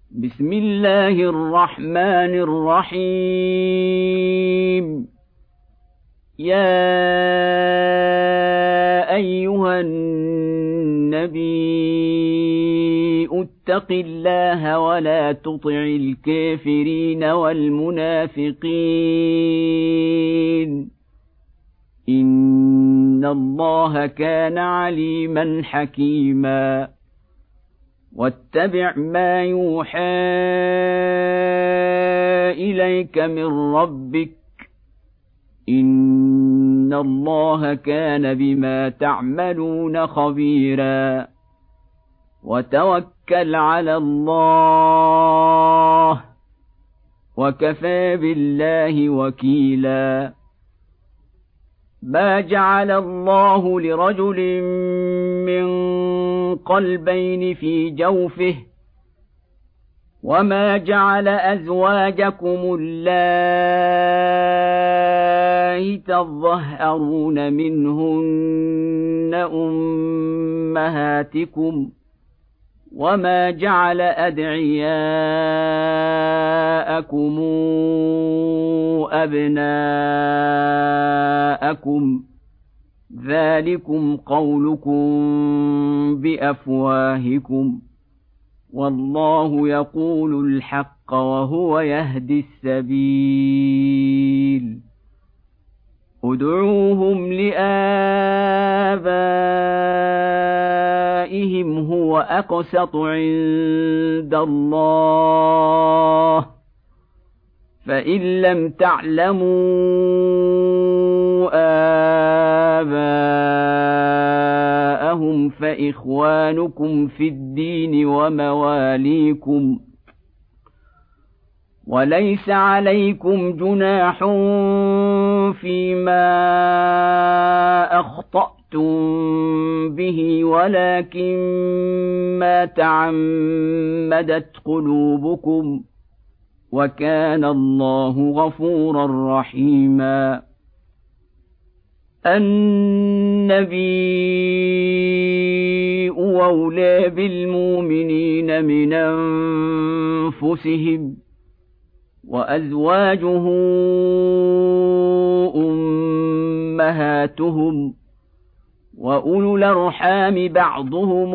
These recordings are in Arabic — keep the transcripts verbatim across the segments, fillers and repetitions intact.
بسم الله الرحمن الرحيم. يا أيها النبي اتق الله ولا تطع الكافرين والمنافقين إن الله كان عليما حكيما. واتبع ما يوحى إليك من ربك إن الله كان بما تعملون خبيرا. وتوكل على الله وكفى بالله وكيلا. ما جعل الله لرجل من قلبين في جوفه وما جعل أزواجكم اللائي تظهرون منهن أمهاتكم وما جعل أدعياءكم أبناءكم ذلكم قولكم بأفواهكم والله يقول الحق وهو يهدي السبيل. ادعوهم لآبائهم هو أقسط عند الله فإن لم تعلموا آباءهم فإخوانكم في الدين ومواليكم وليس عليكم جناح فيما أخطأتم به ولكن ما تعمدت قلوبكم وكان الله غفورا رحيما. النبي أولى بالمؤمنين من أنفسهم وأزواجه أمهاتهم وأولو الأرحام بعضهم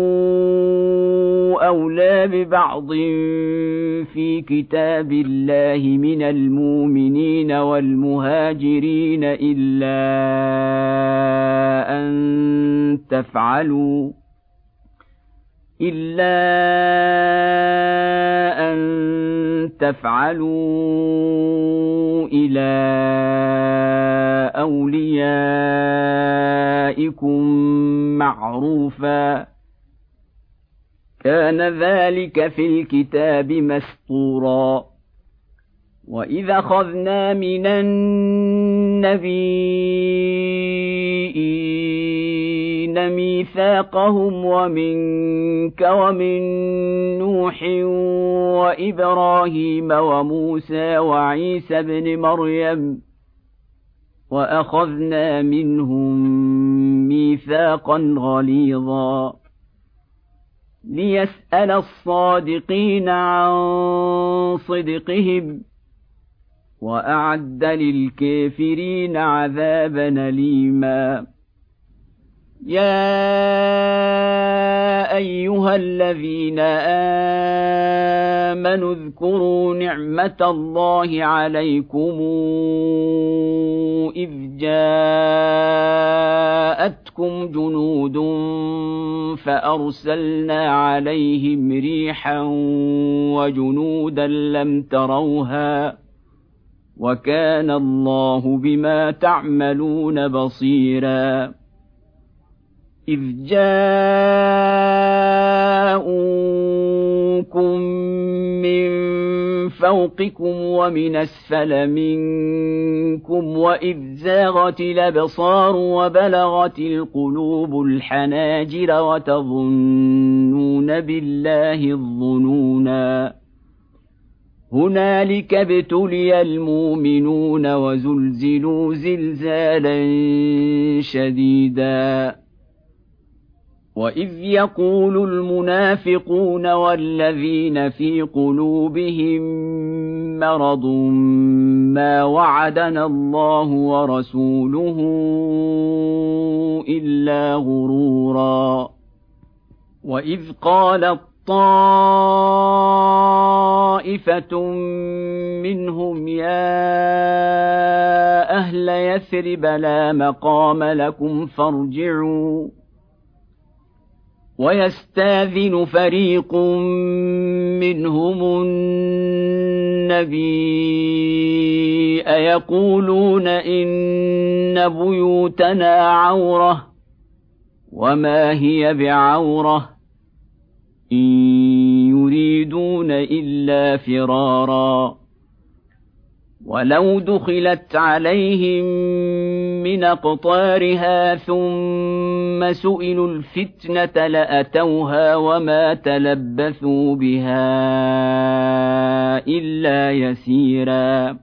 أولى ببعض في كتاب الله من المؤمنين والمهاجرين إلا أن تفعلوا إلا أن تفعلوا إلى أوليائكم معروفا كان ذلك في الكتاب مسطورا. وإذا أخذنا من النبيين ميثاقهم ومنك ومن نوح وإبراهيم وموسى وعيسى ابن مريم وأخذنا منهم ميثاقا غليظا ليسأل الصادقين عن صدقهم وأعد للكافرين عذابا أليما. يا أيها الذين آمنوا اذكروا نعمة الله عليكم إذ جاءتكم جنود فأرسلنا عليهم ريحا وجنودا لم تروها وكان الله بما تعملون بصيرا. إذ جاءوكم من فوقكم ومن أسفل منكم وإذ زاغت الأبصار وبلغت القلوب الحناجر وتظنون بالله الظنونا هنالك ابتلي المؤمنون وزلزلوا زلزالا شديدا وإذ يقول المنافقون والذين في قلوبهم مرض ما وعدنا الله ورسوله إلا غرورا وإذ قالت طائفة منهم يا أهل يثرب لا مقام لكم فارجعوا ويستاذن فريق منهم النبي يقولون إن بيوتنا عورة وما هي بعورة إن يريدون إلا فرارا ولو دخلت عليهم من أقطارها ثم سئلوا الفتنة لأتوها وما تلبثوا بها إلا يسيرا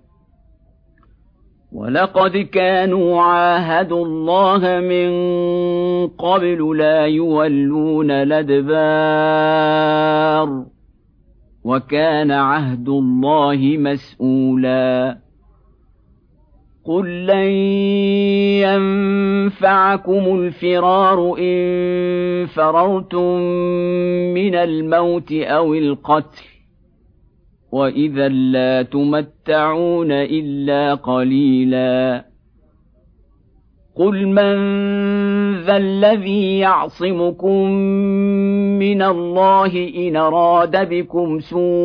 ولقد كانوا عاهدوا الله من قبل لا يولون الأدبار وكان عهد الله مسؤولا قل لن ينفعكم الفرار إن فررتم من الموت أو القتل وإذا لا تمتعون إلا قليلا قل من ذا الذي يعصمكم من الله إن أراد بكم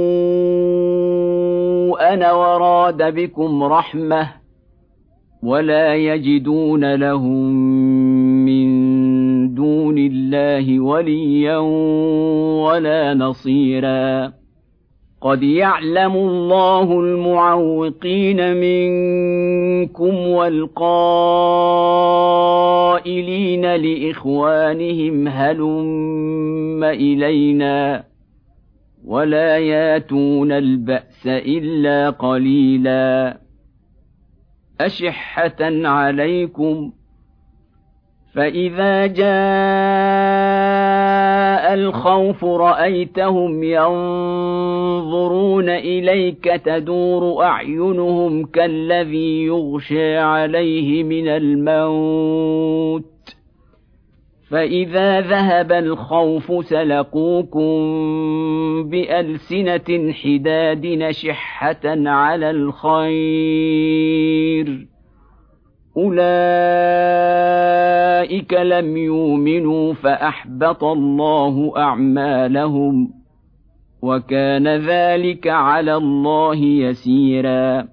سوءا وراد بكم رحمة ولا يجدون لهم من دون الله وليا ولا نصيرا قد يعلم الله المعوقين منكم والقائلين لإخوانهم هلم إلينا ولا ياتون البأس إلا قليلا أشحة عليكم فإذا جاء الخوف رأيتهم ينظرون إليك تدور أعينهم كالذي يغشى عليه من الموت فإذا ذهب الخوف سلقوكم بألسنة حداد نشحة على الخير أولئك لم يؤمنوا فأحبط الله أعمالهم وكان ذلك على الله يسيرا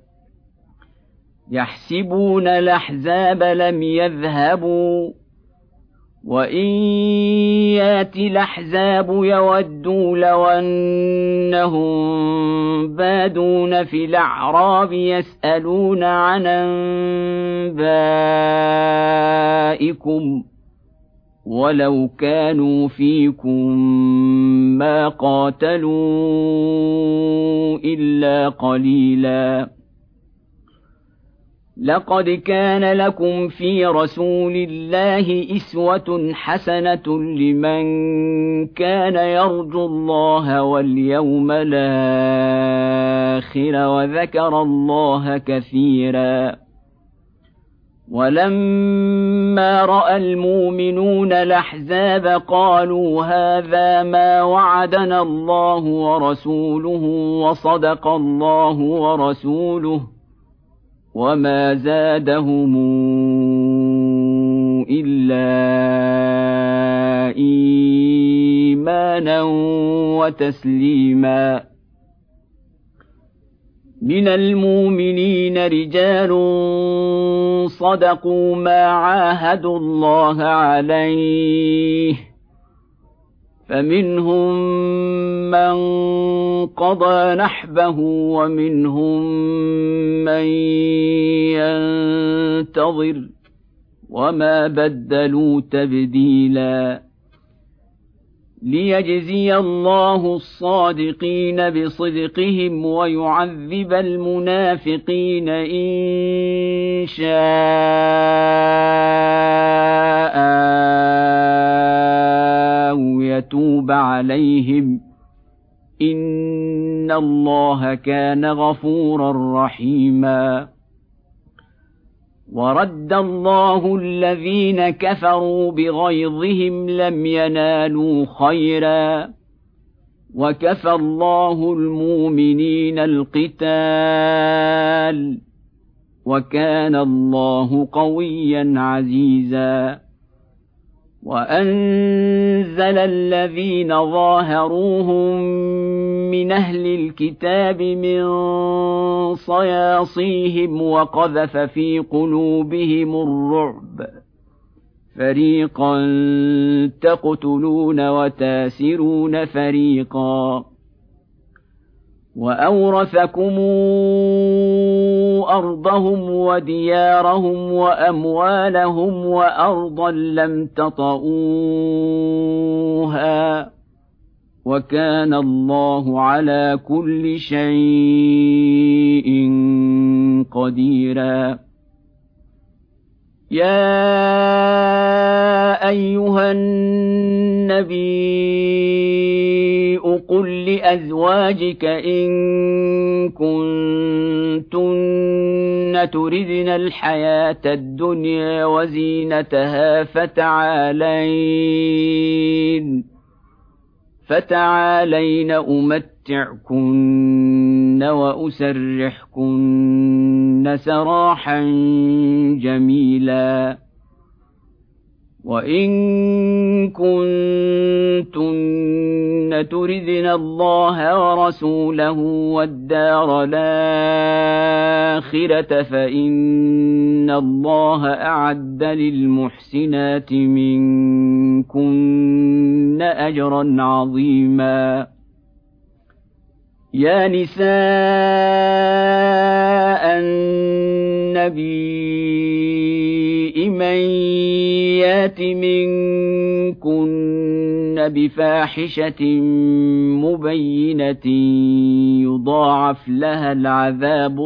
يحسبون الأحزاب لم يذهبوا وإن يأتي الأحزاب يودوا لو أنهم بادون في الأعراب يسألون عن أنبائكم ولو كانوا فيكم ما قاتلوا إلا قليلا لقد كان لكم في رسول الله أسوة حسنة لمن كان يرجو الله واليوم الآخر وذكر الله كثيرا ولما رأى المؤمنون الأحزاب قالوا هذا ما وعدنا الله ورسوله وصدق الله ورسوله وما زادهم إلا إيمانا وتسليما من المؤمنين رجال صدقوا ما عاهدوا الله عليه فمنهم من قضى نحبه ومنهم من ينتظر وما بدلوا تبديلا ليجزي الله الصادقين بصدقهم ويعذب المنافقين إن شاء أو يتوب عليهم إن الله كان غفورا رحيما. ورد الله الذين كفروا بغيظهم لم ينالوا خيرا وكفى الله المؤمنين القتال وكان الله قويا عزيزا. وأنزل الذين ظاهروهم من أهل الكتاب من صياصيهم وقذف في قلوبهم الرعب فريقا تقتلون وتاسرون فريقا وأورثكم أرضهم وديارهم وأموالهم وأرضا لم تطئوها وكان الله على كل شيء قديرا. يا أيها النبي قل لأزواجك إن كنتن تردن الحياة الدنيا وزينتها فتعالين فتعالين أمتعكن وأسرحكن سراحا جميلا. وإن كنتن تردن الله ورسوله والدار الآخرة فإن الله أعد للمحسنات منكن أجرا عظيما. يا نساء النبي من يات منكن بفاحشة مبينة يضاعف لها العذاب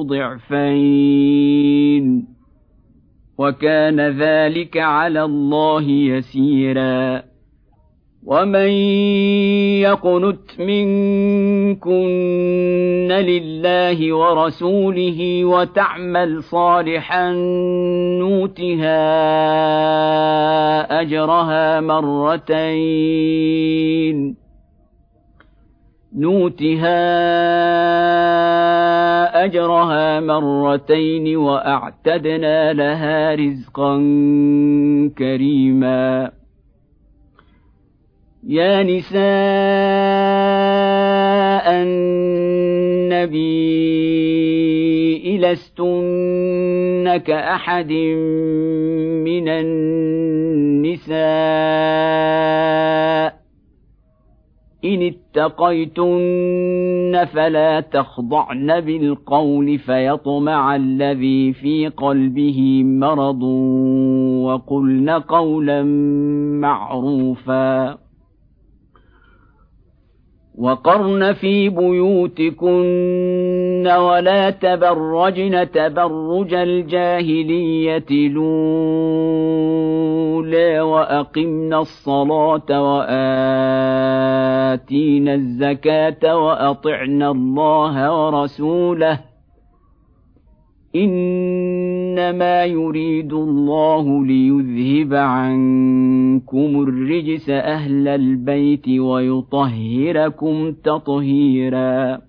ضعفين وكان ذلك على الله يسيرا. ومن يقنت منكن لله ورسوله وتعمل صالحا نؤتها أجرها مرتين نؤتها أجرها مرتين وأعتدنا لها رزقا كريما. يا نساء النبي لستن كأحد من النساء إن اتقيتن فلا تخضعن بالقول فيطمع الذي في قلبه مرض وقلن قولا معروفا. وقرن في بيوتكن ولا تبرجن تبرج الجاهلية الأولى وأقمنا الصلاة وآتينا الزكاة وأطعنا الله ورسوله إنما يريد الله ليذهب عنكم الرجس أهل البيت ويطهركم تطهيرا.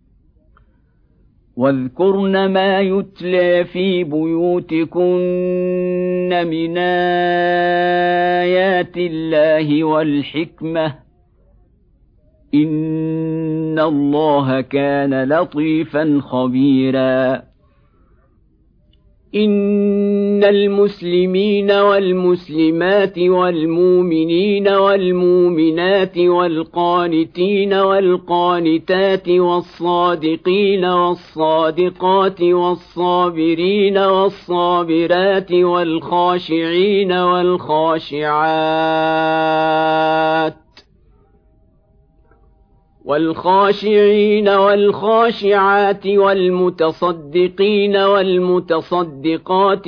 واذكرن ما يتلى في بيوتكن من آيات الله والحكمة إن الله كان لطيفا خبيرا. إن المسلمين والمسلمات والمؤمنين والمؤمنات والقانتين والقانتات والصادقين والصادقات والصابرين والصابرات والخاشعين والخاشعات والخاشعين والخاشعات والمتصدقين والمتصدقات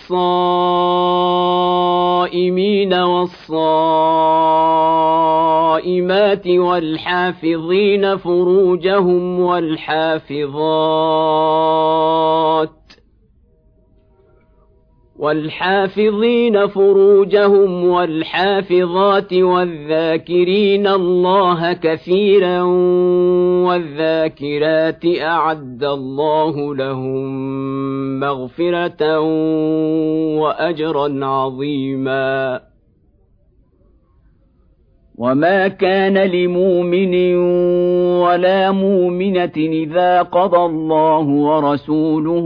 والصائمين والصائمات والحافظين فروجهم والحافظات والحافظين فروجهم والحافظات والذاكرين الله كثيرا والذاكرات أعد الله لهم مغفرة وأجرا عظيما. وما كان لمؤمن ولا مؤمنة إذا قضى الله ورسوله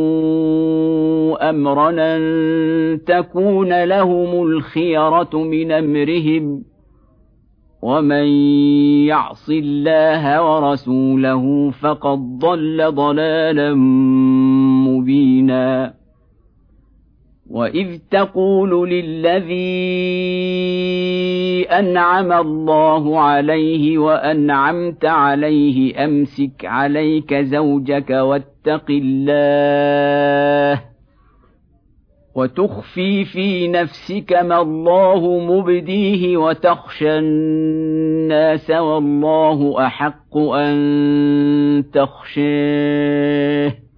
أمرا أن تكون لهم الخيرة من أمرهم ومن يعص الله ورسوله فقد ضل ضلالا مبينا. وإذ تقول للذي أنعم الله عليه وأنعمت عليه أمسك عليك زوجك واتق الله وتخفي في نفسك ما الله مبديه وتخشى الناس والله أحق أن تخشاه.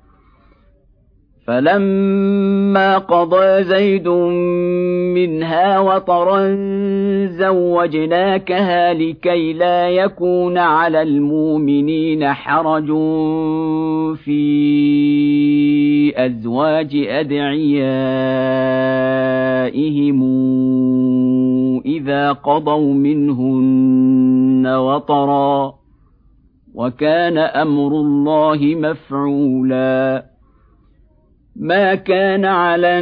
فلما قضى زيد منها وطرا زوجناكها لكي لا يكون على المؤمنين حرج في أزواج أدعيائهم إذا قضوا منهن وطرا وكان أمر الله مفعولا. ما كان على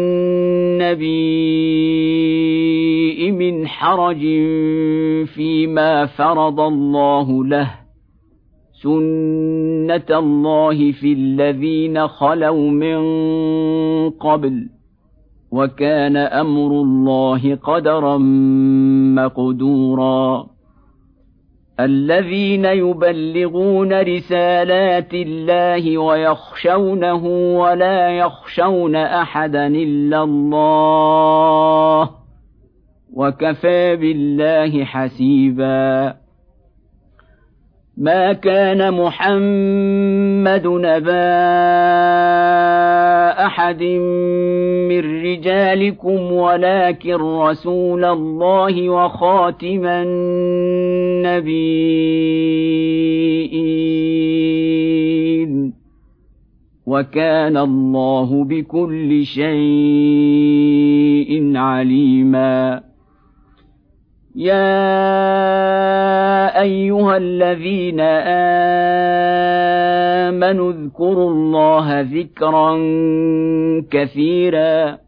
النبي من حرج فيما فرض الله له سنة الله في الذين خلوا من قبل وكان أمر الله قدرا مقدورا. الذين يبلغون رسالات الله ويخشونه ولا يخشون أحدا إلا الله وكفى بالله حسيبا. ما كان محمد نبا أحد من رجالكم ولكن رسول الله وخاتم النبيين وكان الله بكل شيء عليما. يا أيها الذين آمنوا اذكروا الله ذكرا كثيرا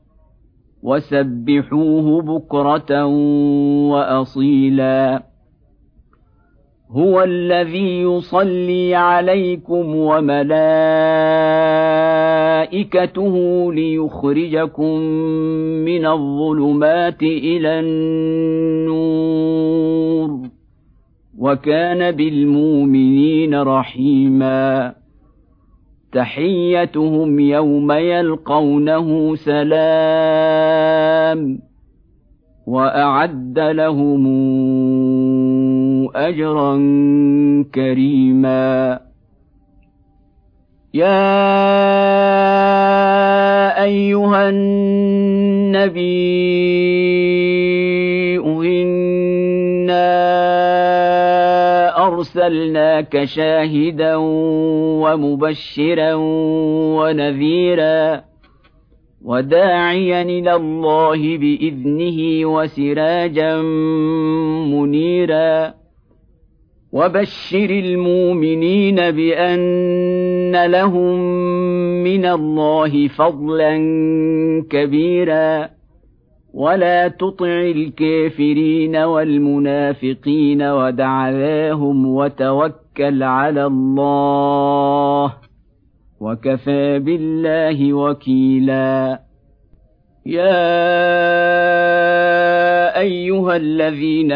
وسبحوه بكرة وأصيلا. هو الذي يصلي عليكم وملائكته ليخرجكم من الظلمات إلى النور وكان بالمؤمنين رحيما. تحيتهم يوم يلقونه سلام وأعد لهم أجرا كريما. يا أيها النبي إنا أرسلناك شاهدا ومبشرا ونذيرا وداعيا إلى الله بإذنه وسراجا منيرا. وبشر المؤمنين بأن لهم من الله فضلا كبيرا ولا تطع الكافرين والمنافقين ودع ذاهم وتوكل على الله وكفى بالله وكيلا. يا أيها الذين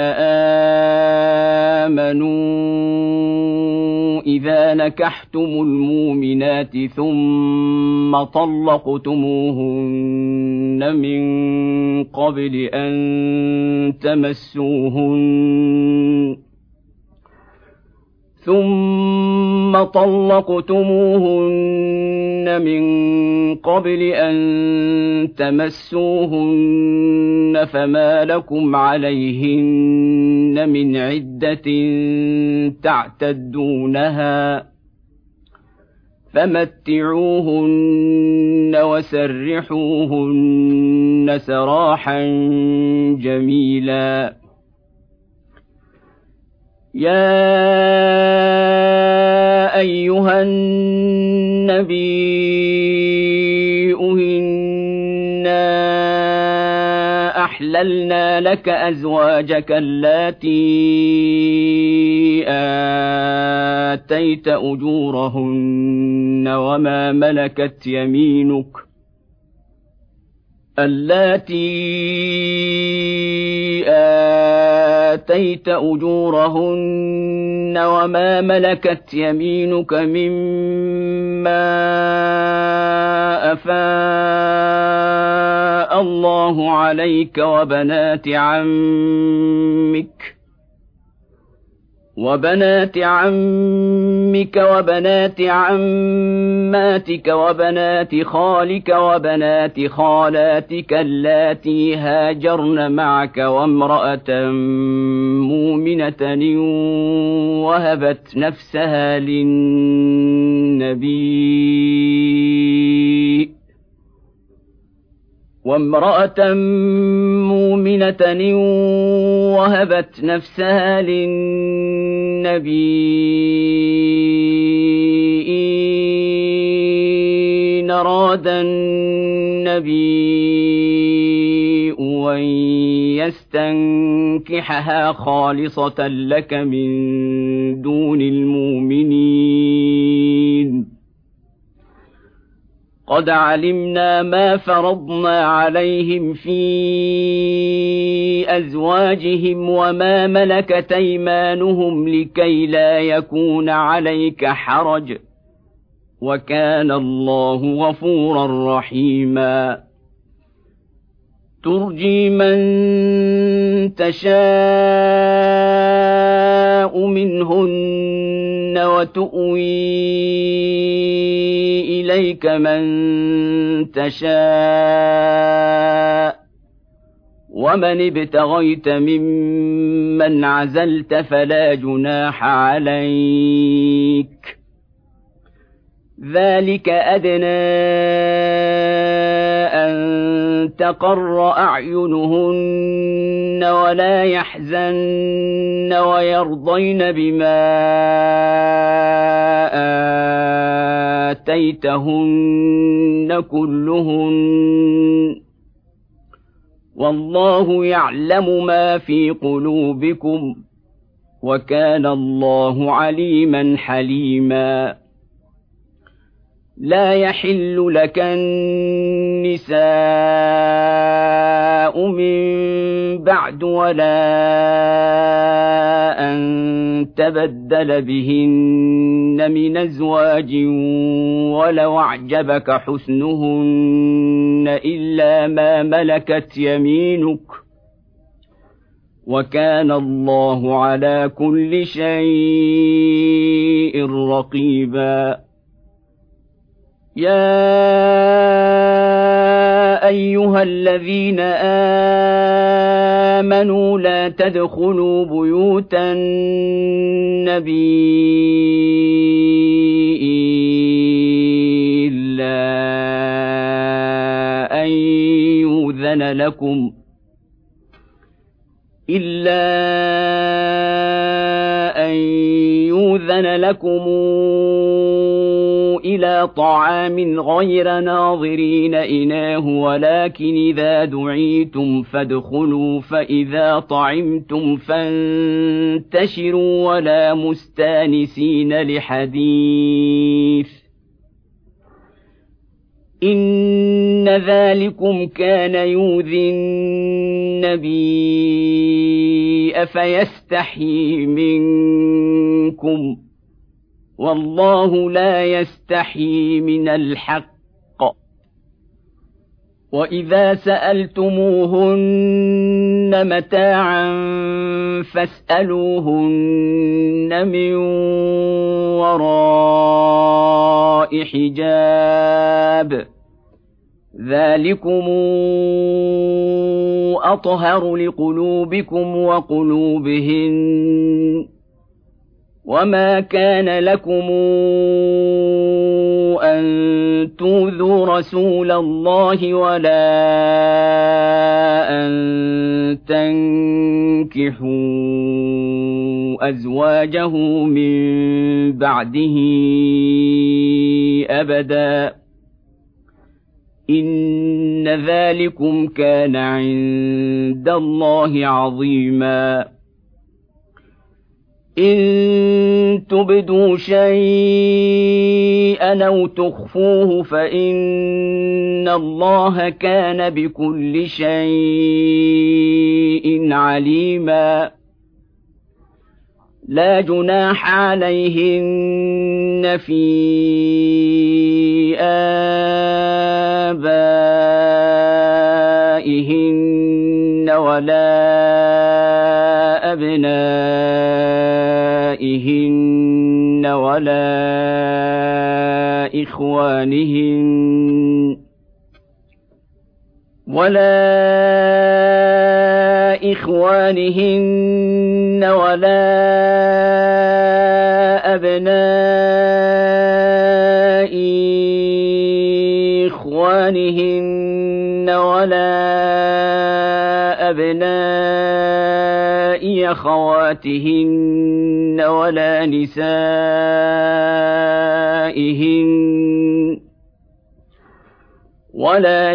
آمنوا إذا نكحتم المؤمنات ثم طلقتموهن من قبل أن تمسوهن ثم طلقتموهن من قبل أن تمسوهن فما لكم عليهن من عدة تعتدونها فمتعوهن وسرحوهن سراحا جميلا. يا أيها النبي إنا أحللنا لك أزواجك اللاتي آتيت أجورهن وما ملكت يمينك اللاتي آتيت أجورهن وما ملكت يمينك مما أفاء الله عليك وبنات عمك وبنات عمك وبنات عماتك وبنات خالك وبنات خالاتك اللاتي هاجرن معك وامرأة مؤمنة وهبت نفسها للنبي وامرأة مؤمنة وهبت نفسها للنبي إن أراد النبي أن يستنكحها خالصة لك من دون المؤمنين قد علمنا ما فرضنا عليهم في أزواجهم وما ملكت أيمانهم لكي لا يكون عليك حرج وكان الله غفورا رحيما. ترجي من تشاء منهن وتؤوي إليك من تشاء ومن ابتغيت ممن عزلت فلا جناح عليك ذلك أدنى أن تقر أعينهن ولا يحزن ويرضين بما آتيتهن كلهن والله يعلم ما في قلوبكم وكان الله عليما حليما. لا يحل لك النساء من بعد ولا أن تبدل بهن من أزواج ولو أعجبك حسنهن إلا ما ملكت يمينك وكان الله على كل شيء رقيبا. يا أيها الذين آمنوا لا تدخلوا بيوت النبي إلا أن يؤذن لكم إلا أن يؤذن لكم إلى طعام غير ناظرين إناه ولكن إذا دعيتم فادخلوا فإذا طعمتم فانتشروا ولا مستانسين لحديث إن إن ذلكم كان يؤذي النبي فيستحيي منكم والله لا يستحيي من الحق وإذا سألتموهن متاعا فاسألوهن من وراء حجاب ذلكم أطهر لقلوبكم وقلوبهن وما كان لكم أن تؤذوا رسول الله ولا أن تنكحوا أزواجه من بعده أبدا إن ذلكم كان عند الله عظيما إن تبدوا شيئا أو تخفوه فإن الله كان بكل شيء عليما لا جناح عليهن في آبائهن ولا أبنائهن ولا إخوانهن ولا إخوانهن ولا أبناء إخوانهن ولا أبناء أخواتهن ولا نسائهن ولا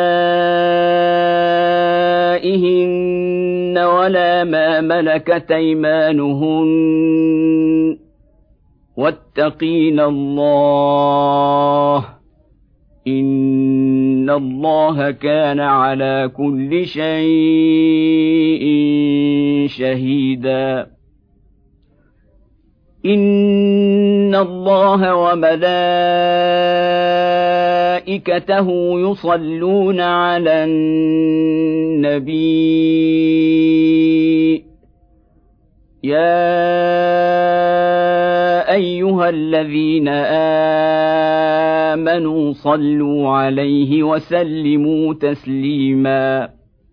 نسائهن ولا ما ملكت أيمانهن واتقين الله إن الله كان على كل شيء شهيدا إن الله وملائكته يصلون على النبي يا أيها الذين آمنوا صلوا عليه وسلموا تسليما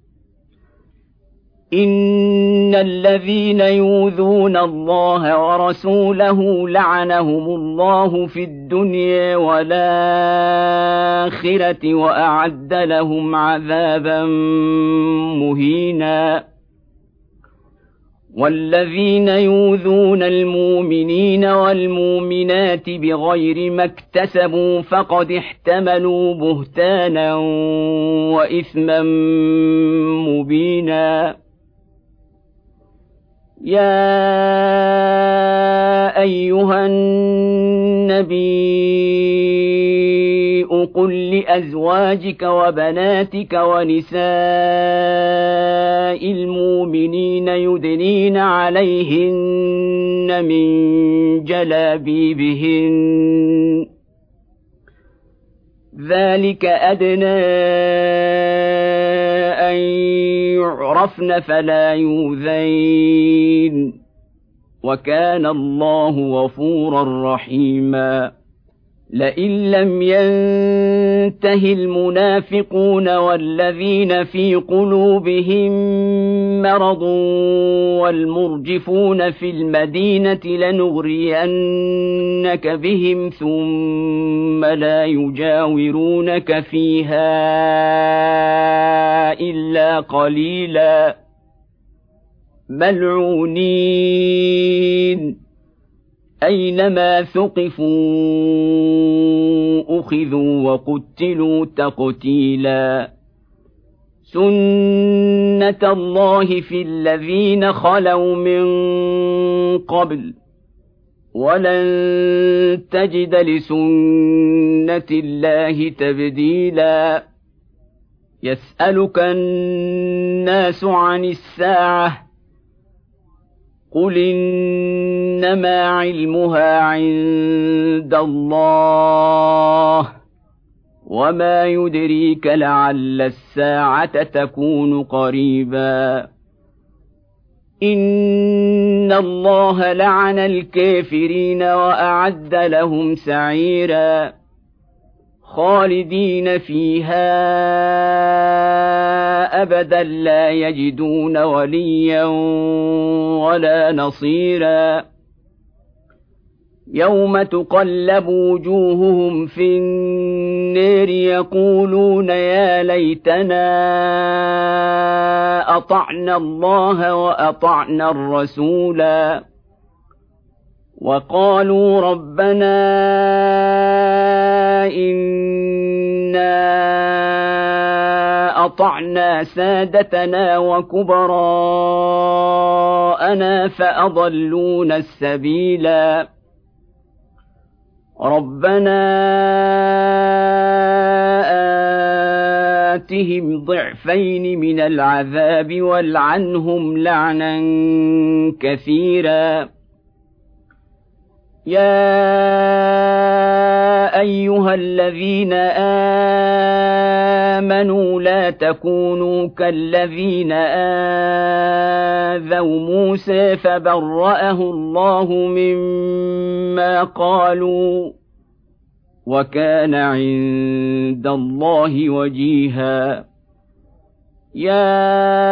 إن الذين يؤذون الله ورسوله لعنهم الله في الدنيا والآخرة وأعد لهم عذابا مهينا والذين يؤذون المؤمنين والمؤمنات بغير ما اكتسبوا فقد احتملوا بهتانا وإثما مبينا يا أيها النبي قل لأزواجك وبناتك ونساء المؤمنين يدنين عليهن من جلابيبهن ذلك أدنى أن يعرفن فلا يؤذين وكان الله غفورا رحيما لئن لم ينته المنافقون والذين في قلوبهم مرض والمرجفون في المدينة لنغرينك بهم ثم لا يجاورونك فيها إلا قليلا ملعونين أينما ثقفوا أخذوا وقتلوا تقتيلا سنة الله في الذين خلوا من قبل ولن تجد لسنة الله تبديلا يسألك الناس عن الساعة قل إنما علمها عند الله وما يدريك لعل الساعة تكون قريبا إن الله لعن الكافرين وأعد لهم سعيرا خالدين فيها أبدا لا يجدون وليا ولا نصيرا يوم تقلب وجوههم في النار يقولون يا ليتنا أطعنا الله وأطعنا الرسولا وقالوا ربنا إنا أطعنا سادتنا وكبراءنا فأضلونا السبيلا ربنا آتهم ضعفين من العذاب والعنهم لعنا كثيرا يا أيها الذين آمنوا لا تكونوا كالذين آذوا موسى فبرأه الله مما قالوا وكان عند الله وجيها يا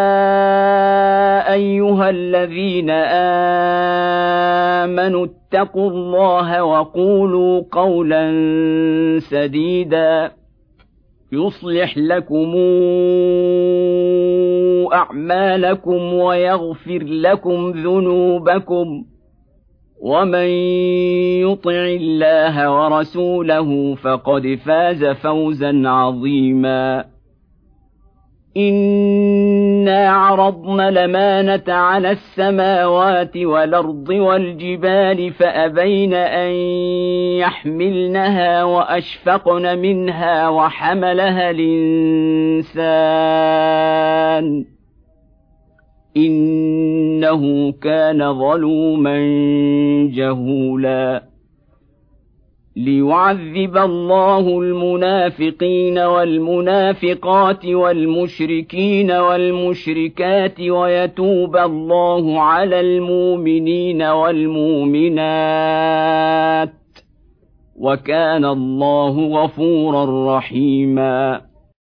أيها الذين آمنوا اتقوا الله وقولوا قولا سديدا يصلح لكم أعمالكم ويغفر لكم ذنوبكم ومن يطع الله ورسوله فقد فاز فوزا عظيما إنا عرضنا الأمانة على السماوات والأرض والجبال فأبين أن يحملنها وأشفقن منها وحملها الإنسان إنه كان ظلوما جهولا ليعذب الله المنافقين والمنافقات والمشركين والمشركات ويتوب الله على المؤمنين والمؤمنات وكان الله غفورا رحيما